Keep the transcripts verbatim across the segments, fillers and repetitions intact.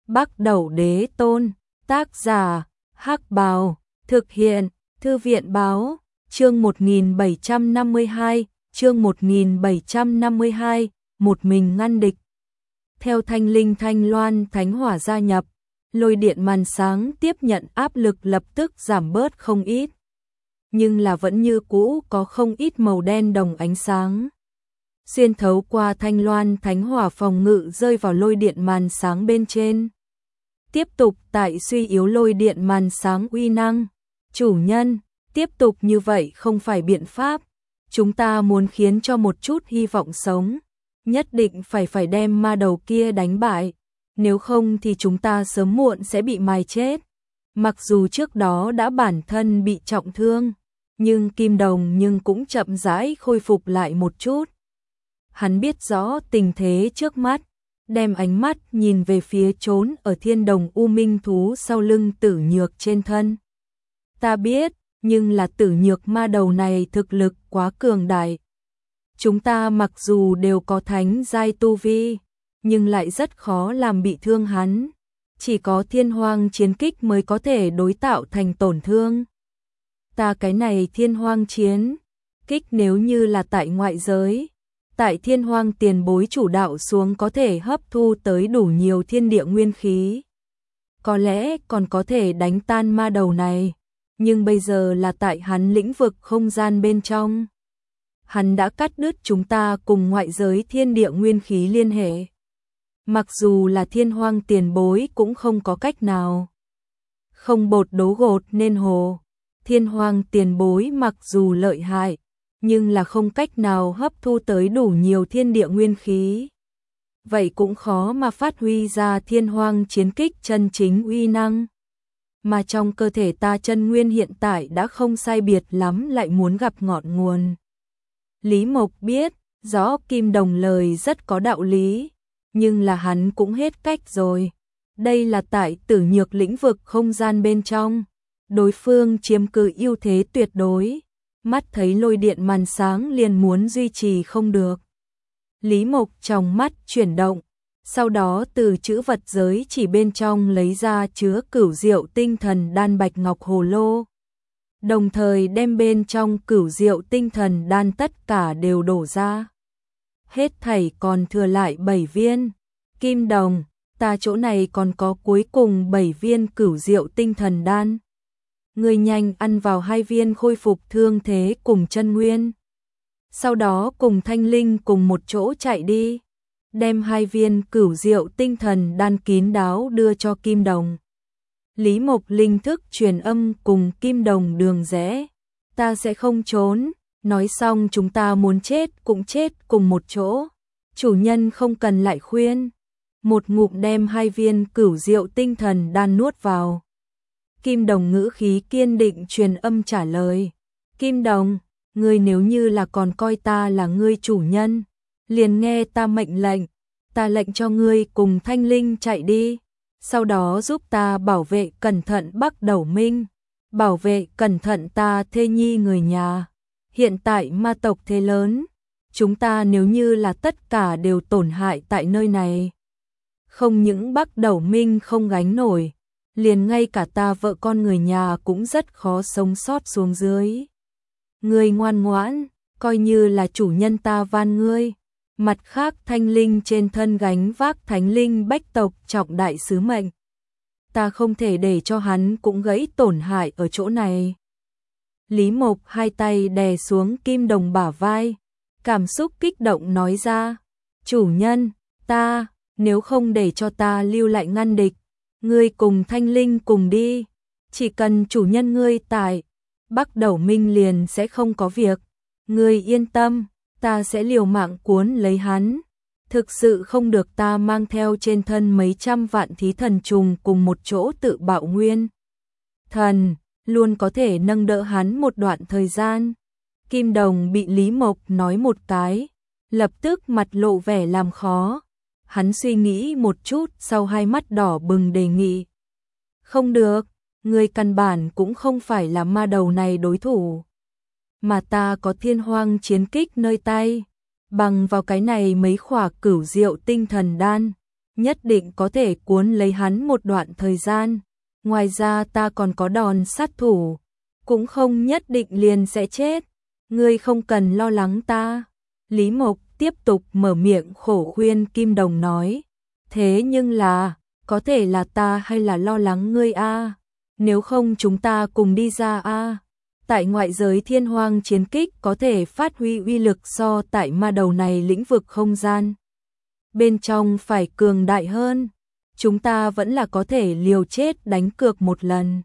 Bắc Đẩu Đế Tôn, tác giả, Hắc Bào, thực hiện, Thư viện báo, chương một nghìn bảy trăm năm mươi hai, chương một nghìn bảy trăm năm mươi hai, một mình ngăn địch. Theo Thanh Linh Thanh Loan Thánh Hỏa gia nhập, lôi điện màn sáng tiếp nhận áp lực lập tức giảm bớt không ít. Nhưng là vẫn như cũ có không ít màu đen đồng ánh sáng. Xuyên thấu qua Thanh Loan Thánh Hỏa phòng ngự rơi vào lôi điện màn sáng bên trên. Tiếp tục tại suy yếu lôi điện màn sáng uy năng. Chủ nhân, tiếp tục như vậy không phải biện pháp. Chúng ta muốn khiến cho một chút hy vọng sống. Nhất định phải phải đem ma đầu kia đánh bại. Nếu không thì chúng ta sớm muộn sẽ bị mài chết. Mặc dù trước đó đã bản thân bị trọng thương, nhưng Kim Đồng nhưng cũng chậm rãi khôi phục lại một chút. Hắn biết rõ tình thế trước mắt, đem ánh mắt nhìn về phía trốn ở thiên đồng u minh thú sau lưng Tử Nhược trên thân. Ta biết, nhưng là Tử Nhược ma đầu này thực lực quá cường đại. Chúng ta mặc dù đều có thánh giai tu vi, nhưng lại rất khó làm bị thương hắn. Chỉ có thiên hoang chiến kích mới có thể đối tạo thành tổn thương. Ta cái này thiên hoang chiến kích nếu như là tại ngoại giới, tại thiên hoang tiền bối chủ đạo xuống có thể hấp thu tới đủ nhiều thiên địa nguyên khí. Có lẽ còn có thể đánh tan ma đầu này, nhưng bây giờ là tại hắn lĩnh vực không gian bên trong. Hắn đã cắt đứt chúng ta cùng ngoại giới thiên địa nguyên khí liên hệ. Mặc dù là thiên hoang tiền bối cũng không có cách nào. Không bột đấu gột nên hồ. Thiên hoang tiền bối mặc dù lợi hại, nhưng là không cách nào hấp thu tới đủ nhiều thiên địa nguyên khí. Vậy cũng khó mà phát huy ra thiên hoang chiến kích chân chính uy năng. Mà trong cơ thể ta chân nguyên hiện tại đã không sai biệt lắm lại muốn gặp ngọn nguồn. Lý Mộc biết, rõ Kim Đồng lời rất có đạo lý, nhưng là hắn cũng hết cách rồi. Đây là tại Tử Nhược lĩnh vực không gian bên trong. Đối phương chiếm cứ ưu thế tuyệt đối. Mắt thấy lôi điện màn sáng liền muốn duy trì không được. Lý Mộc trong mắt chuyển động, sau đó từ chữ vật giới chỉ bên trong lấy ra chứa cửu diệu tinh thần đan bạch ngọc hồ lô. Đồng thời đem bên trong cửu diệu tinh thần đan tất cả đều đổ ra. Hết thảy còn thừa lại bảy viên. Kim Đồng, ta chỗ này còn có cuối cùng bảy viên cửu diệu tinh thần đan. Người nhanh ăn vào hai viên khôi phục thương thế cùng chân nguyên. Sau đó cùng Thanh Linh cùng một chỗ chạy đi. Đem hai viên cửu diệu tinh thần đan kín đáo đưa cho Kim Đồng. Lý Mộc linh thức truyền âm cùng Kim Đồng đường rẽ. Ta sẽ không trốn. Nói xong chúng ta muốn chết cũng chết cùng một chỗ. Chủ nhân không cần lại khuyên. Một ngụm đem hai viên cửu diệu tinh thần đan nuốt vào. Kim Đồng ngữ khí kiên định truyền âm trả lời. Kim Đồng, ngươi nếu như là còn coi ta là ngươi chủ nhân, liền nghe ta mệnh lệnh. Ta lệnh cho ngươi cùng Thanh Linh chạy đi. Sau đó giúp ta bảo vệ cẩn thận Bắc Đẩu Minh. Bảo vệ cẩn thận ta thê nhi người nhà. Hiện tại ma tộc thế lớn. Chúng ta nếu như là tất cả đều tổn hại tại nơi này. Không những Bắc Đẩu Minh không gánh nổi, liền ngay cả ta vợ con người nhà cũng rất khó sống sót xuống dưới. Ngươi ngoan ngoãn, coi như là chủ nhân ta van ngươi. Mặt khác Thanh Linh trên thân gánh vác thánh linh bách tộc trọng đại sứ mệnh. Ta không thể để cho hắn cũng gãy tổn hại ở chỗ này. Lý Mộc hai tay đè xuống Kim Đồng bả vai, cảm xúc kích động nói ra. Chủ nhân, ta, nếu không để cho ta lưu lại ngăn địch, ngươi cùng Thanh Linh cùng đi. Chỉ cần chủ nhân ngươi tại, Bắc Đẩu Minh liền sẽ không có việc. Ngươi yên tâm, ta sẽ liều mạng cuốn lấy hắn. Thực sự không được ta mang theo trên thân mấy trăm vạn thí thần trùng cùng một chỗ tự bạo nguyên. Thần, luôn có thể nâng đỡ hắn một đoạn thời gian. Kim Đồng bị Lý Mộc nói một cái, lập tức mặt lộ vẻ làm khó. Hắn suy nghĩ một chút sau hai mắt đỏ bừng đề nghị. Không được, người căn bản cũng không phải là ma đầu này đối thủ. Mà ta có thiên hoang chiến kích nơi tay. Bằng vào cái này mấy khỏa cửu diệu tinh thần đan. nhất định có thể cuốn lấy hắn một đoạn thời gian. Ngoài ra ta còn có đòn sát thủ, cũng không nhất định liền sẽ chết. Ngươi không cần lo lắng ta. Lý Mộc tiếp tục mở miệng khổ khuyên Kim Đồng nói. Thế nhưng là, có thể là ta hay là lo lắng ngươi a? Nếu không chúng ta cùng đi ra a. Tại ngoại giới thiên hoang chiến kích có thể phát huy uy lực so tại ma đầu này lĩnh vực không gian. Bên trong phải cường đại hơn. Chúng ta vẫn là có thể liều chết đánh cược một lần.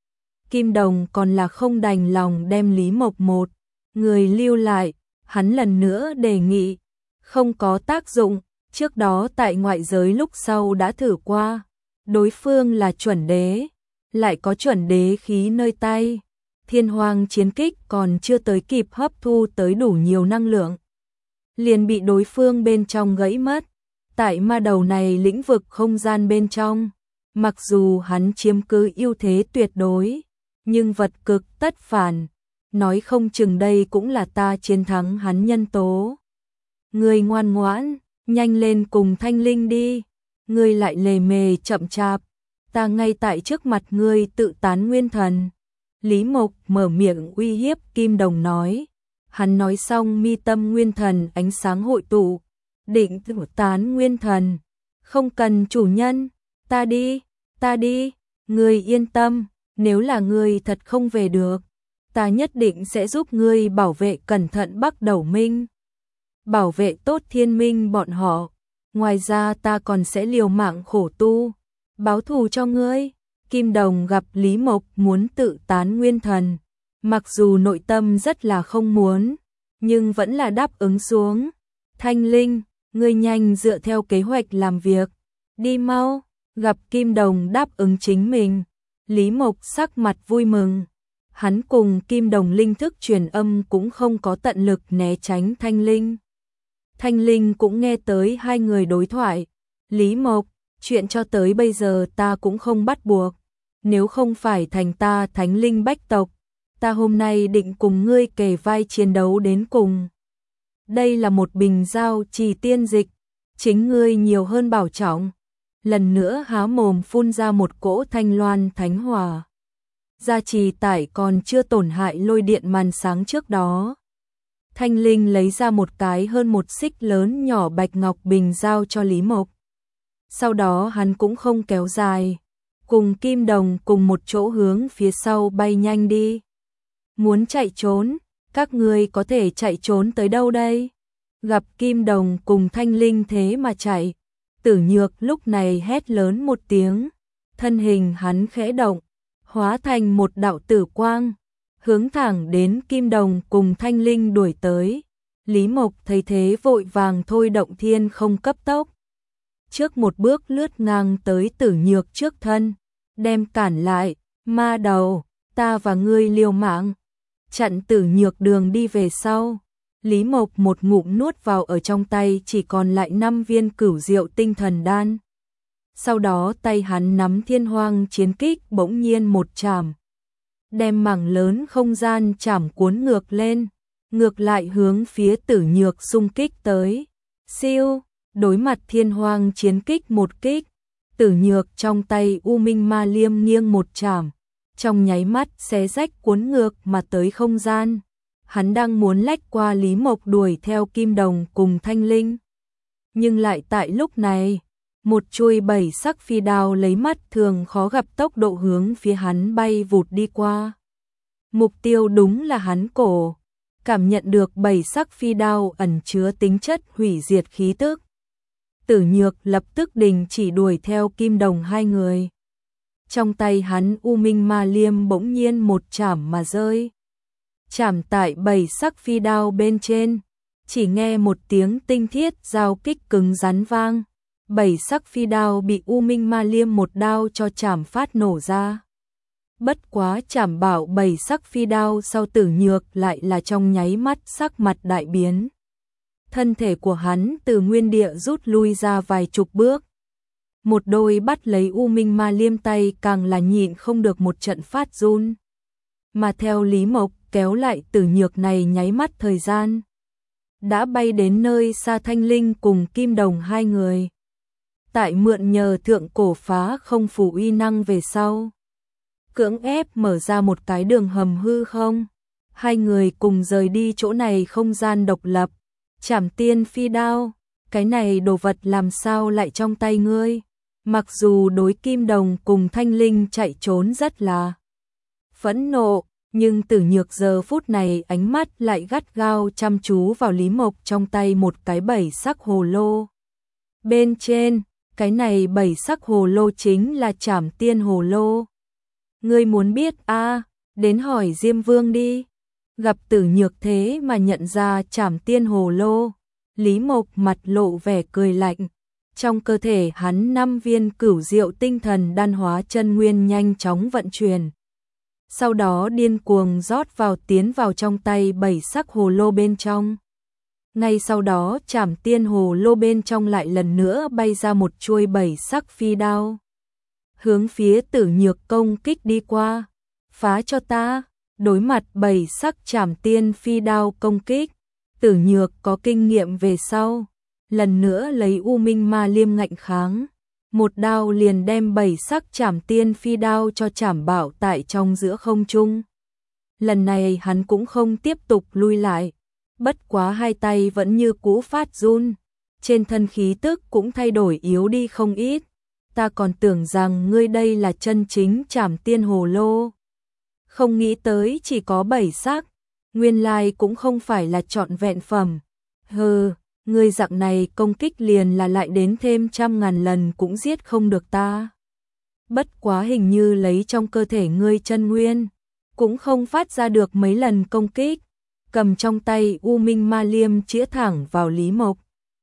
Kim Đồng còn là không đành lòng đem Lý Mộc một người lưu lại. Hắn lần nữa đề nghị. Không có tác dụng. Trước đó tại ngoại giới lúc sau đã thử qua. Đối phương là chuẩn đế. Lại có chuẩn đế khí nơi tay. Thiên hoang chiến kích còn chưa tới kịp hấp thu tới đủ nhiều năng lượng. Liền bị đối phương bên trong gãy mất. Tại ma đầu này lĩnh vực không gian bên trong. Mặc dù hắn chiếm cứ ưu thế tuyệt đối. Nhưng vật cực tất phản. Nói không chừng đây cũng là ta chiến thắng hắn nhân tố. Người ngoan ngoãn, nhanh lên cùng Thanh Linh đi. Ngươi lại lề mề chậm chạp. Ta ngay tại trước mặt ngươi tự tán nguyên thần. Lý Mộc mở miệng uy hiếp Kim Đồng nói. Hắn nói xong mi tâm nguyên thần ánh sáng hội tụ. Định tự tán nguyên thần. Không cần chủ nhân. Ta đi, ta đi. Ngươi yên tâm. Nếu là ngươi thật không về được. Ta nhất định sẽ giúp ngươi bảo vệ cẩn thận Bắc Đầu Minh. Bảo vệ tốt Thiên Minh bọn họ. Ngoài ra ta còn sẽ liều mạng khổ tu. Báo thù cho ngươi. Kim Đồng gặp Lý Mộc muốn tự tán nguyên thần. Mặc dù nội tâm rất là không muốn. Nhưng vẫn là đáp ứng xuống. Thanh Linh, ngươi nhanh dựa theo kế hoạch làm việc. Đi mau. Gặp Kim Đồng đáp ứng chính mình. Lý Mộc sắc mặt vui mừng. Hắn cùng Kim Đồng linh thức truyền âm cũng không có tận lực né tránh Thanh Linh. Thanh Linh cũng nghe tới hai người đối thoại. Lý Mộc, chuyện cho tới bây giờ ta cũng không bắt buộc. Nếu không phải thành ta Thánh Linh bách tộc, ta hôm nay định cùng ngươi kề vai chiến đấu đến cùng. Đây là một bình giao trì tiên dịch, chính ngươi nhiều hơn bảo trọng. Lần nữa há mồm phun ra một cỗ thanh loan thánh hỏa. Gia trì tải còn chưa tổn hại lôi điện màn sáng trước đó. Thanh Linh lấy ra một cái hơn một xích lớn nhỏ bạch ngọc bình giao cho Lý Mộc. Sau đó hắn cũng không kéo dài. Cùng Kim Đồng cùng một chỗ hướng phía sau bay nhanh đi. Muốn chạy trốn, các ngươi có thể chạy trốn tới đâu đây? Gặp Kim Đồng cùng Thanh Linh thế mà chạy. Tử Nhược lúc này hét lớn một tiếng. Thân hình hắn khẽ động, hóa thành một đạo tử quang. Hướng thẳng đến Kim Đồng cùng Thanh Linh đuổi tới. Lý Mộc thấy thế vội vàng thôi động thiên không cấp tốc. Trước một bước lướt ngang tới Tử Nhược trước thân. Đem cản lại, ma đầu, ta và ngươi liều mạng. Chặn Tử Nhược đường đi về sau. Lý Mộc một ngụm nuốt vào ở trong tay chỉ còn lại năm viên cửu diệu tinh thần đan. Sau đó tay hắn nắm thiên hoang chiến kích bỗng nhiên một chảm. Đem mảng lớn không gian chảm cuốn ngược lên. Ngược lại hướng phía Tử Nhược xung kích tới. Siêu, đối mặt thiên hoang chiến kích một kích. Tử Nhược trong tay U Minh Ma Liêm nghiêng một chảm. Trong nháy mắt xé rách cuốn ngược mà tới không gian. Hắn đang muốn lách qua Lý Mộc đuổi theo Kim Đồng cùng Thanh Linh. Nhưng lại tại lúc này, một chuôi bảy sắc phi đao lấy mắt thường khó gặp tốc độ hướng phía hắn bay vụt đi qua. Mục tiêu đúng là hắn cổ. Cảm nhận được bảy sắc phi đao ẩn chứa tính chất hủy diệt khí tức. Tử Nhược lập tức đình chỉ đuổi theo Kim Đồng hai người. Trong tay hắn U Minh Ma Liêm bỗng nhiên một chảm mà rơi. Chảm tại bảy sắc phi đao bên trên. Chỉ nghe một tiếng tinh thiết giao kích cứng rắn vang. Bảy sắc phi đao bị U Minh Ma Liêm một đao cho chảm phát nổ ra. Bất quá chảm bảo bảy sắc phi đao sau Tử Nhược lại là trong nháy mắt sắc mặt đại biến. Thân thể của hắn từ nguyên địa rút lui ra vài chục bước. Một đôi bắt lấy U Minh Ma Liêm tay càng là nhịn không được một trận phát run. Mà theo Lý Mộc kéo lại Tử Nhược này nháy mắt thời gian. Đã bay đến nơi xa Thanh Linh cùng Kim Đồng hai người. tại mượn nhờ thượng cổ phá không phù uy năng về sau. Cưỡng ép mở ra một cái đường hầm hư không. Hai người cùng rời đi chỗ này không gian độc lập. Trảm tiên phi đao, cái này đồ vật làm sao lại trong tay ngươi? Mặc dù đối Kim Đồng cùng Thanh Linh chạy trốn rất là phẫn nộ, nhưng Tử Nhược giờ phút này ánh mắt lại gắt gao chăm chú vào Lý Mộc trong tay một cái bảy sắc hồ lô. Bên trên, cái này bảy sắc hồ lô chính là Trảm tiên hồ lô. Ngươi muốn biết a à, đến hỏi Diêm Vương đi. Gặp Tử Nhược thế mà nhận ra Trảm tiên hồ lô, Lý Mộc mặt lộ vẻ cười lạnh. Trong cơ thể hắn năm viên cửu diệu tinh thần đan hóa chân nguyên nhanh chóng vận chuyển. Sau đó điên cuồng rót vào tiến vào trong tay bảy sắc hồ lô bên trong. Ngay sau đó Trảm tiên hồ lô bên trong lại lần nữa bay ra một chuôi bảy sắc phi đao. Hướng phía Tử Nhược công kích đi qua. Phá cho ta, đối mặt bảy sắc Trảm tiên phi đao công kích. Tử Nhược có kinh nghiệm về sau. Lần nữa lấy U Minh Ma Liêm ngạnh kháng. Một đao liền đem bảy sắc Trảm tiên phi đao cho chảm bảo tại trong giữa không trung. Lần này hắn cũng không tiếp tục lui lại. Bất quá hai tay vẫn như cũ phát run. Trên thân khí tức cũng thay đổi yếu đi không ít. Ta còn tưởng rằng ngươi đây là chân chính Trảm tiên hồ lô. Không nghĩ tới chỉ có bảy sắc. Nguyên lai cũng không phải là trọn vẹn phẩm. Hừ, ngươi dạng này công kích liền là lại đến thêm trăm ngàn lần cũng giết không được ta. Bất quá hình như lấy trong cơ thể ngươi chân nguyên, cũng không phát ra được mấy lần công kích. Cầm trong tay U Minh Ma Liêm chĩa thẳng vào Lý Mộc.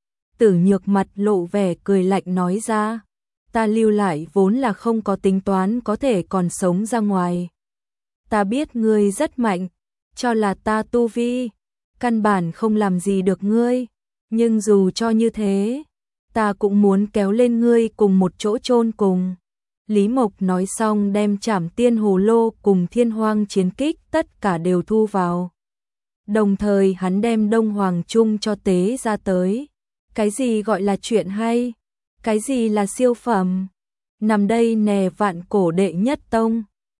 Tử Nhược mặt lộ vẻ cười lạnh nói ra, ta lưu lại vốn là không có tính toán có thể còn sống ra ngoài. Ta biết ngươi rất mạnh, cho là ta tu vi, căn bản không làm gì được ngươi, nhưng dù cho như thế, ta cũng muốn kéo lên ngươi cùng một chỗ chôn cùng. Lý Mộc nói xong đem Trảm tiên hồ lô cùng Thiên Hoang chiến kích tất cả đều thu vào. Đồng thời hắn đem Đông Hoàng Trung cho tế ra tới. Cái gì gọi là chuyện hay? Cái gì là siêu phẩm? Nằm đây nè vạn cổ đệ nhất tông.